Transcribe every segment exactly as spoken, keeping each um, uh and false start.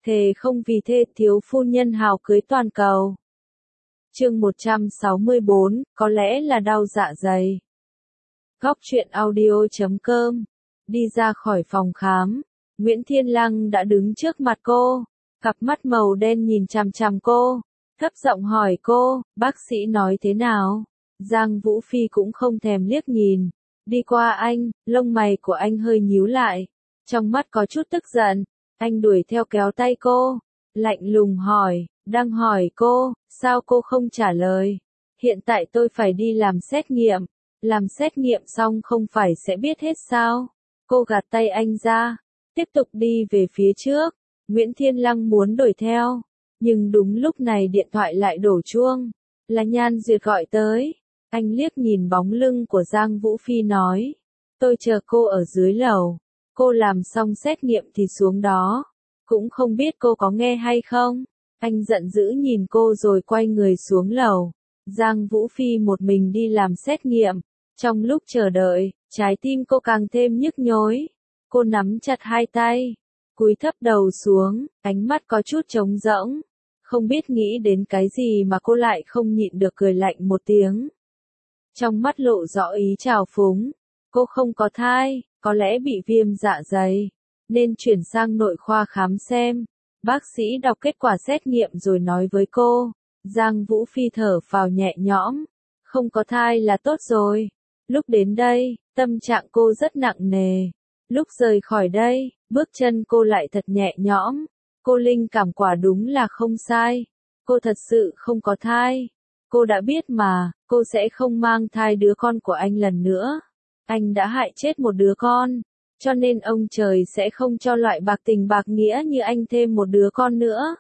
thề không vì thê thiếu phu nhân hào cưới toàn cầu. Chương một trăm sáu mươi bốn, có lẽ là đau dạ dày. Góc truyện audio chấm com. Đi ra khỏi phòng khám, Nguyễn Thiên Lăng đã đứng trước mặt cô, cặp mắt màu đen nhìn chằm chằm cô, thấp giọng hỏi cô, bác sĩ nói thế nào? Giang Vũ Phi cũng không thèm liếc nhìn, đi qua anh, lông mày của anh hơi nhíu lại, trong mắt có chút tức giận, anh đuổi theo kéo tay cô, lạnh lùng hỏi, đang hỏi cô, sao cô không trả lời? Hiện tại tôi phải đi làm xét nghiệm, làm xét nghiệm xong không phải sẽ biết hết sao? Cô gạt tay anh ra, tiếp tục đi về phía trước, Nguyễn Thiên Lăng muốn đuổi theo, nhưng đúng lúc này điện thoại lại đổ chuông, là Nhan Duyệt gọi tới, anh liếc nhìn bóng lưng của Giang Vũ Phi nói, tôi chờ cô ở dưới lầu, cô làm xong xét nghiệm thì xuống đó, cũng không biết cô có nghe hay không, anh giận dữ nhìn cô rồi quay người xuống lầu, Giang Vũ Phi một mình đi làm xét nghiệm, trong lúc chờ đợi, trái tim cô càng thêm nhức nhối, cô nắm chặt hai tay, cúi thấp đầu xuống, ánh mắt có chút trống rỗng, không biết nghĩ đến cái gì mà cô lại không nhịn được cười lạnh một tiếng. Trong mắt lộ rõ ý trào phúng, cô không có thai, có lẽ bị viêm dạ dày, nên chuyển sang nội khoa khám xem. Bác sĩ đọc kết quả xét nghiệm rồi nói với cô, Giang Vũ Phi thở phào nhẹ nhõm, không có thai là tốt rồi. Lúc đến đây, tâm trạng cô rất nặng nề. Lúc rời khỏi đây, bước chân cô lại thật nhẹ nhõm. Cô linh cảm quả đúng là không sai. Cô thật sự không có thai. Cô đã biết mà, cô sẽ không mang thai đứa con của anh lần nữa. Anh đã hại chết một đứa con, cho nên ông trời sẽ không cho loại bạc tình bạc nghĩa như anh thêm một đứa con nữa.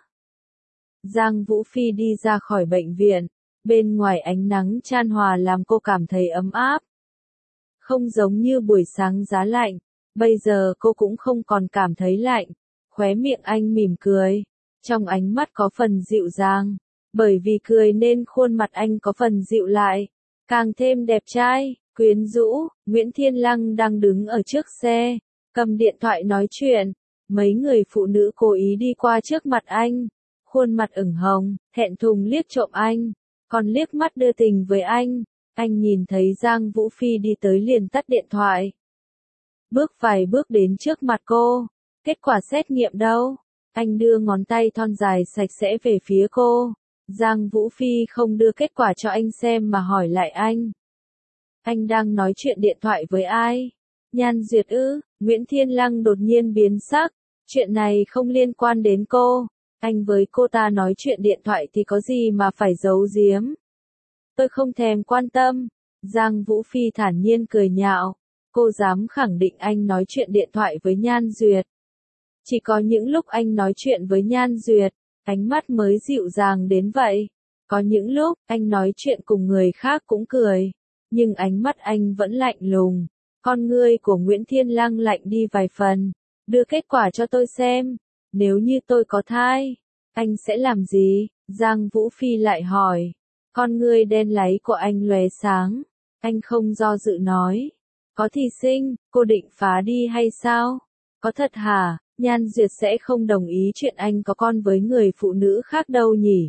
Giang Vũ Phi đi ra khỏi bệnh viện, bên ngoài ánh nắng chan hòa làm cô cảm thấy ấm áp. Không giống như buổi sáng giá lạnh, bây giờ cô cũng không còn cảm thấy lạnh, khóe miệng anh mỉm cười, trong ánh mắt có phần dịu dàng, bởi vì cười nên khuôn mặt anh có phần dịu lại, càng thêm đẹp trai, quyến rũ. Nguyễn Thiên Lăng đang đứng ở trước xe, cầm điện thoại nói chuyện, mấy người phụ nữ cố ý đi qua trước mặt anh, khuôn mặt ửng hồng, thẹn thùng liếc trộm anh, còn liếc mắt đưa tình với anh. Anh nhìn thấy Giang Vũ Phi đi tới liền tắt điện thoại. Bước vài bước đến trước mặt cô. Kết quả xét nghiệm đâu? Anh đưa ngón tay thon dài sạch sẽ về phía cô. Giang Vũ Phi không đưa kết quả cho anh xem mà hỏi lại anh. Anh đang nói chuyện điện thoại với ai? Nhan Duyệt ư? Nguyễn Thiên Lăng đột nhiên biến sắc. Chuyện này không liên quan đến cô. Anh với cô ta nói chuyện điện thoại thì có gì mà phải giấu giếm? Tôi không thèm quan tâm. Giang Vũ Phi thản nhiên cười nhạo. Cô dám khẳng định anh nói chuyện điện thoại với Nhan Duyệt. Chỉ có những lúc anh nói chuyện với Nhan Duyệt, ánh mắt mới dịu dàng đến vậy. Có những lúc, anh nói chuyện cùng người khác cũng cười. Nhưng ánh mắt anh vẫn lạnh lùng. Con ngươi của Nguyễn Thiên Lăng lạnh đi vài phần. Đưa kết quả cho tôi xem. Nếu như tôi có thai, anh sẽ làm gì? Giang Vũ Phi lại hỏi. Con ngươi đen láy của anh lóe sáng. Anh không do dự nói. Có thì sinh, cô định phá đi hay sao? Có thật hả? Nhan Duyệt sẽ không đồng ý chuyện anh có con với người phụ nữ khác đâu nhỉ?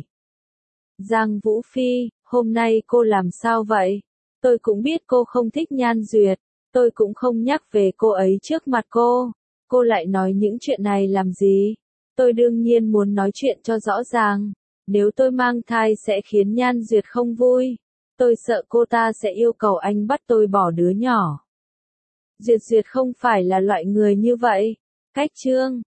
Giang Vũ Phi, hôm nay cô làm sao vậy? Tôi cũng biết cô không thích Nhan Duyệt. Tôi cũng không nhắc về cô ấy trước mặt cô. Cô lại nói những chuyện này làm gì? Tôi đương nhiên muốn nói chuyện cho rõ ràng. Nếu tôi mang thai sẽ khiến Nhan Duyệt không vui. Tôi sợ cô ta sẽ yêu cầu anh bắt tôi bỏ đứa nhỏ. Duyệt Duyệt không phải là loại người như vậy. Cách chương.